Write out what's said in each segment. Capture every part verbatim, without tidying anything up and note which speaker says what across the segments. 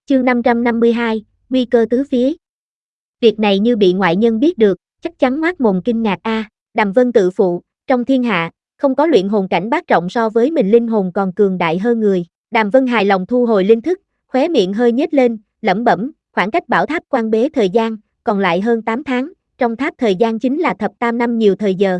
Speaker 1: Chương năm trăm năm mươi hai, nguy cơ tứ phía. Việc này như bị ngoại nhân biết được, chắc chắn ngoác mồm kinh ngạc a. À. Đàm Vân tự phụ, trong thiên hạ, không có luyện hồn cảnh bát trọng so với mình linh hồn còn cường đại hơn người. Đàm Vân hài lòng thu hồi linh thức, khóe miệng hơi nhếch lên, lẩm bẩm, khoảng cách bảo tháp quan bế thời gian, còn lại hơn tám tháng, trong tháp thời gian chính là thập tam năm nhiều thời giờ.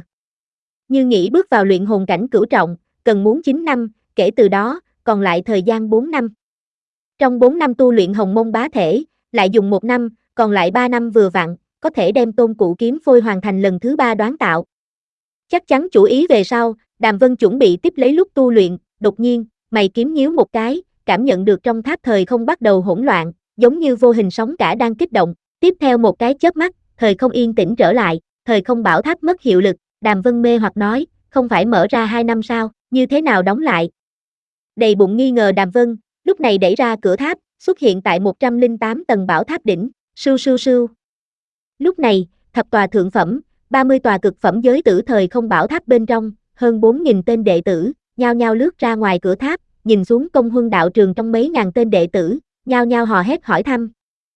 Speaker 1: Như nghĩ bước vào luyện hồn cảnh cửu trọng, cần muốn chín năm, kể từ đó, còn lại thời gian bốn năm. Trong bốn năm tu luyện hồng mông bá thể, lại dùng một năm, còn lại ba năm vừa vặn, có thể đem tôn cụ kiếm phôi hoàn thành lần thứ ba đoán tạo. Chắc chắn chủ ý về sau, Đàm Vân chuẩn bị tiếp lấy lúc tu luyện, đột nhiên, mày kiếm nhíu một cái, cảm nhận được trong tháp thời không bắt đầu hỗn loạn, giống như vô hình sóng cả đang kích động, tiếp theo một cái chớp mắt, thời không yên tĩnh trở lại, thời không bảo tháp mất hiệu lực, Đàm Vân mê hoặc nói, không phải mở ra hai năm sao, như thế nào đóng lại. Đầy bụng nghi ngờ Đàm Vân, lúc này đẩy ra cửa tháp, xuất hiện tại một trăm lẻ tám tầng bảo tháp đỉnh, sưu sưu sưu. Lúc này, thập tòa thượng phẩm, ba mươi tòa cực phẩm giới tử thời không bảo tháp bên trong, hơn bốn nghìn tên đệ tử, nhao nhao lướt ra ngoài cửa tháp, nhìn xuống Công Huân đạo trường trong mấy ngàn tên đệ tử, nhao nhao hò hét hỏi thăm.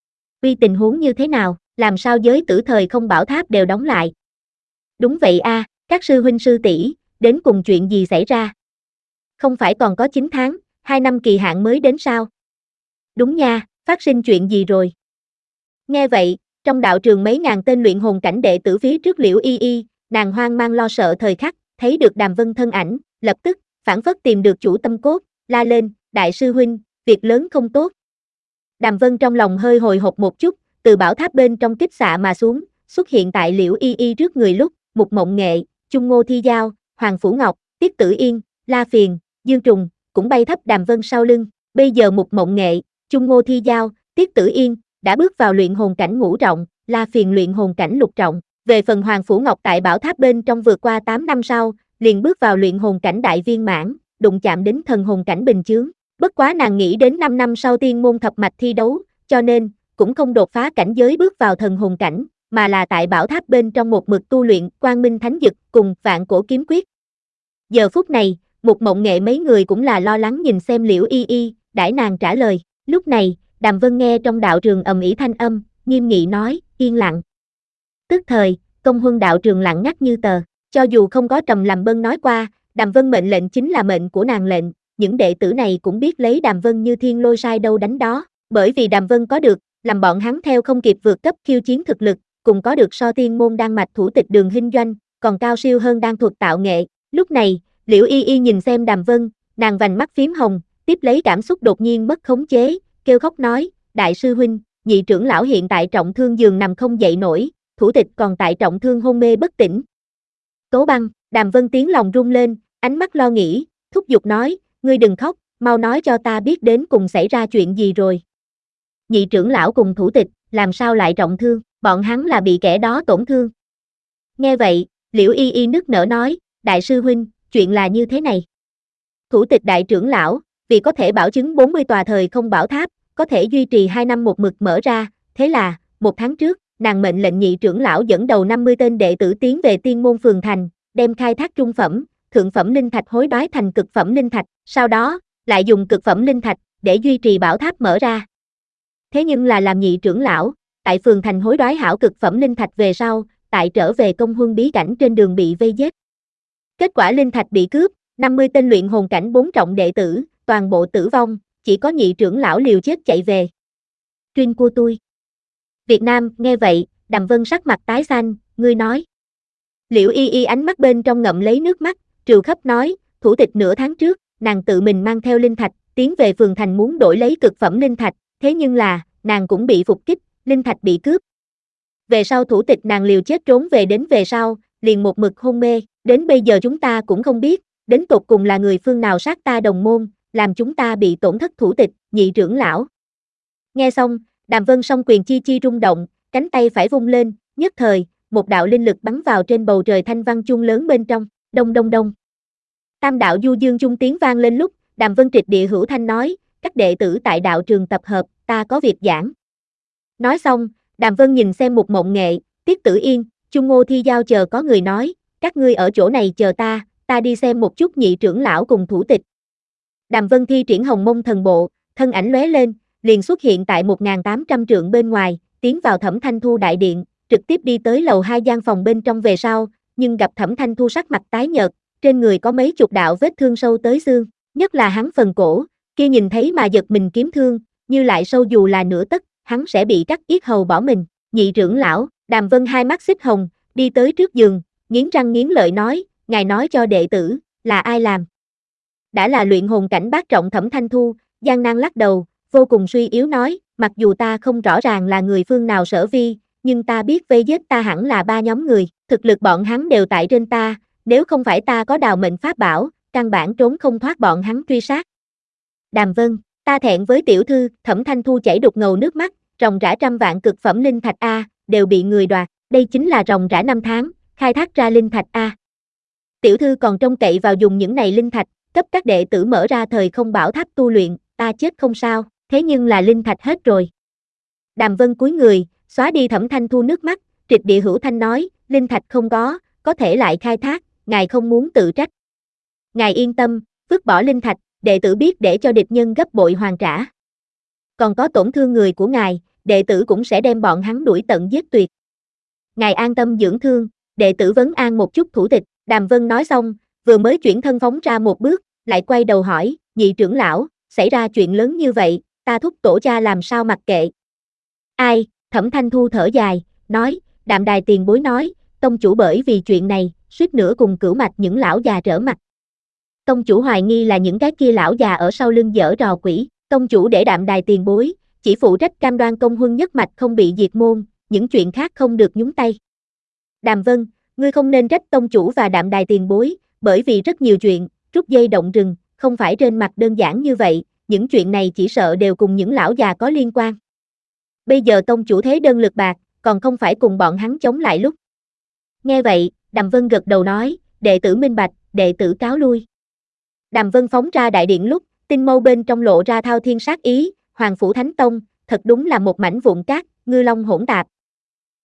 Speaker 1: Vì tình huống như thế nào, làm sao giới tử thời không bảo tháp đều đóng lại? Đúng vậy a, à, các sư huynh sư tỷ, đến cùng chuyện gì xảy ra? Không phải còn có chín tháng, hai năm kỳ hạn mới đến sao? Đúng nha, phát sinh chuyện gì rồi? Nghe vậy, trong đạo trường mấy ngàn tên luyện hồn cảnh đệ tử phía trước Liễu Y Y, nàng hoang mang lo sợ thời khắc, thấy được Đàm Vân thân ảnh, lập tức, phản phất tìm được chủ tâm cốt, la lên, đại sư huynh, việc lớn không tốt. Đàm Vân trong lòng hơi hồi hộp một chút, từ bảo tháp bên trong kích xạ mà xuống, xuất hiện tại Liễu Y Y trước người lúc, Mục Mộng Nghệ, Chung Ngô Thi Giao, Hoàng Phủ Ngọc, Tiết Tử Yên, La Phiền, Dương Trùng, cũng bay thấp Đàm Vân sau lưng, bây giờ Mục Mộng Nghệ, Chung Ngô Thi Giao, Tiết Tử Yên, đã bước vào luyện hồn cảnh ngũ trọng, La Phiền luyện hồn cảnh lục trọng, về phần Hoàng Phủ Ngọc tại bảo tháp bên trong vượt qua tám năm sau, liền bước vào luyện hồn cảnh đại viên mãn, đụng chạm đến thần hồn cảnh bình chướng, bất quá nàng nghĩ đến năm năm sau tiên môn thập mạch thi đấu, cho nên, cũng không đột phá cảnh giới bước vào thần hồn cảnh, mà là tại bảo tháp bên trong một mực tu luyện Quang Minh Thánh Dực cùng Vạn Cổ Kiếm Quyết. Giờ phút này, Mục Mộng Nghệ mấy người cũng là lo lắng nhìn xem Liễu Y Y, đãi nàng trả lời, lúc này, Đàm Vân nghe trong đạo trường ầm ĩ thanh âm, nghiêm nghị nói, yên lặng. Tức thời, Công Huân đạo trường lặng ngắt như tờ, cho dù không có Trầm Làm Bân nói qua, Đàm Vân mệnh lệnh chính là mệnh của nàng lệnh, những đệ tử này cũng biết lấy Đàm Vân như thiên lôi sai đâu đánh đó, bởi vì Đàm Vân có được, làm bọn hắn theo không kịp vượt cấp khiêu chiến thực lực, cùng có được so tiên môn đan mạch thủ tịch Đường Hinh Doanh, còn cao siêu hơn đan thuật tạo nghệ. Lúc này, Liễu Y Y nhìn xem Đàm Vân, nàng vành mắt phím hồng, tiếp lấy cảm xúc đột nhiên mất khống chế, kêu khóc nói, đại sư huynh, nhị trưởng lão hiện tại trọng thương giường nằm không dậy nổi, thủ tịch còn tại trọng thương hôn mê bất tỉnh. Tố Băng, Đàm Vân tiếng lòng rung lên, ánh mắt lo nghĩ, thúc giục nói, ngươi đừng khóc, mau nói cho ta biết đến cùng xảy ra chuyện gì rồi. Nhị trưởng lão cùng thủ tịch, làm sao lại trọng thương, bọn hắn là bị kẻ đó tổn thương. Nghe vậy, Liễu Y Y nức nở nói, đại sư huynh, chuyện là như thế này. Thủ tịch đại trưởng lão, vì có thể bảo chứng bốn mươi tòa thời không bảo tháp, có thể duy trì hai năm một mực mở ra, thế là, một tháng trước, nàng mệnh lệnh nhị trưởng lão dẫn đầu năm mươi tên đệ tử tiến về tiên môn phường thành, đem khai thác trung phẩm, thượng phẩm linh thạch hối đoái thành cực phẩm linh thạch, sau đó, lại dùng cực phẩm linh thạch, để duy trì bảo tháp mở ra. Thế nhưng là làm nhị trưởng lão, tại phường thành hối đoái hảo cực phẩm linh thạch về sau, tại trở về Công Huân bí cảnh trên đường bị vây giết. Kết quả linh thạch bị cướp, năm mươi tên luyện hồn cảnh bốn trọng đệ tử, toàn bộ tử vong, chỉ có nhị trưởng lão liều chết chạy về. Truyên của tôi. Việt Nam, nghe vậy, Đàm Vân sắc mặt tái xanh, ngươi nói. Liễu Y Y ánh mắt bên trong ngậm lấy nước mắt, trừu khắp nói, thủ tịch nửa tháng trước, nàng tự mình mang theo linh thạch, tiến về phường thành muốn đổi lấy cực phẩm linh thạch, thế nhưng là, nàng cũng bị phục kích, linh thạch bị cướp. Về sau thủ tịch nàng liều chết trốn về đến về sau, liền một mực hôn mê, đến bây giờ chúng ta cũng không biết, đến tột cùng là người phương nào sát ta đồng môn, làm chúng ta bị tổn thất thủ tịch, nhị trưởng lão. Nghe xong, Đàm Vân song quyền chi chi rung động, cánh tay phải vung lên, nhất thời, một đạo linh lực bắn vào trên bầu trời thanh văn chuông lớn bên trong, đông đông đông. Tam đạo du dương chung tiếng vang lên lúc, Đàm Vân trịch địa hữu thanh nói, các đệ tử tại đạo trường tập hợp, ta có việc giảng. Nói xong, Đàm Vân nhìn xem Mục Mộng Nghệ, Tiết Tử Yên, Chung Ngô Thi Giao chờ có người nói, các ngươi ở chỗ này chờ ta, ta đi xem một chút nhị trưởng lão cùng thủ tịch. Đàm Vân thi triển hồng mông thần bộ, thân ảnh lóe lên, liền xuất hiện tại một nghìn tám trăm trượng bên ngoài, tiến vào Thẩm Thanh Thu đại điện, trực tiếp đi tới lầu hai gian phòng bên trong về sau, nhưng gặp Thẩm Thanh Thu sắc mặt tái nhợt, trên người có mấy chục đạo vết thương sâu tới xương, nhất là hắn phần cổ, kia nhìn thấy mà giật mình kiếm thương, như lại sâu dù là nửa tấc, hắn sẽ bị cắt yết hầu bỏ mình. Nhị trưởng lão, Đàm Vân hai mắt xích hồng, đi tới trước giường, nghiến răng nghiến lợi nói, ngài nói cho đệ tử, là ai làm? Đã là luyện hồn cảnh bát trọng Thẩm Thanh Thu, gian nan lắc đầu, vô cùng suy yếu nói, mặc dù ta không rõ ràng là người phương nào sở vi, nhưng ta biết vây giết ta hẳn là ba nhóm người, thực lực bọn hắn đều tại trên ta, nếu không phải ta có đào mệnh pháp bảo, căn bản trốn không thoát bọn hắn truy sát. Đàm Vân, ta thẹn với tiểu thư, Thẩm Thanh Thu chảy đục ngầu nước mắt, ròng rã trăm vạn cực phẩm linh thạch A, đều bị người đoạt, đây chính là ròng rã năm tháng, khai thác ra linh thạch A. Tiểu thư còn trông cậy vào dùng những này linh thạch, cấp các đệ tử mở ra thời không bảo tháp tu luyện, ta chết không sao, thế nhưng là linh thạch hết rồi. Đàm Vân cúi người, xóa đi Thẩm Thanh Thu nước mắt, triệt địa hữu thanh nói, linh thạch không có, có thể lại khai thác, ngài không muốn tự trách. Ngài yên tâm, vứt bỏ linh thạch, đệ tử biết để cho địch nhân gấp bội hoàn trả. Còn có tổn thương người của ngài, đệ tử cũng sẽ đem bọn hắn đuổi tận giết tuyệt. Ngài an tâm dưỡng thương, đệ tử vấn an một chút thủ tịch, Đàm Vân nói xong, vừa mới chuyển thân phóng ra một bước, lại quay đầu hỏi, nhị trưởng lão, xảy ra chuyện lớn như vậy, ta thúc tổ cha làm sao mặc kệ. Ai, Thẩm Thanh Thu thở dài, nói, Đạm Đài tiền bối nói, tông chủ bởi vì chuyện này, suýt nữa cùng cửu mạch những lão già trở mặt. Tông chủ hoài nghi là những cái kia lão già ở sau lưng giở trò quỷ, tông chủ để Đạm Đài tiền bối, chỉ phụ trách cam đoan công huân nhất mạch không bị diệt môn, những chuyện khác không được nhúng tay. Đàm Vân, ngươi không nên trách tông chủ và Đạm Đài tiền bối, bởi vì rất nhiều chuyện, rút dây động rừng, không phải trên mặt đơn giản như vậy, những chuyện này chỉ sợ đều cùng những lão già có liên quan. Bây giờ tông chủ thế đơn lực bạc, còn không phải cùng bọn hắn chống lại lúc. Nghe vậy, Đàm Vân gật đầu nói, đệ tử minh bạch, đệ tử cáo lui. Đàm Vân phóng ra đại điện lúc, tinh mâu bên trong lộ ra thao thiên sát ý, Hoàng Phủ Thánh Tông, thật đúng là một mảnh vụn cát, ngư long hỗn tạp,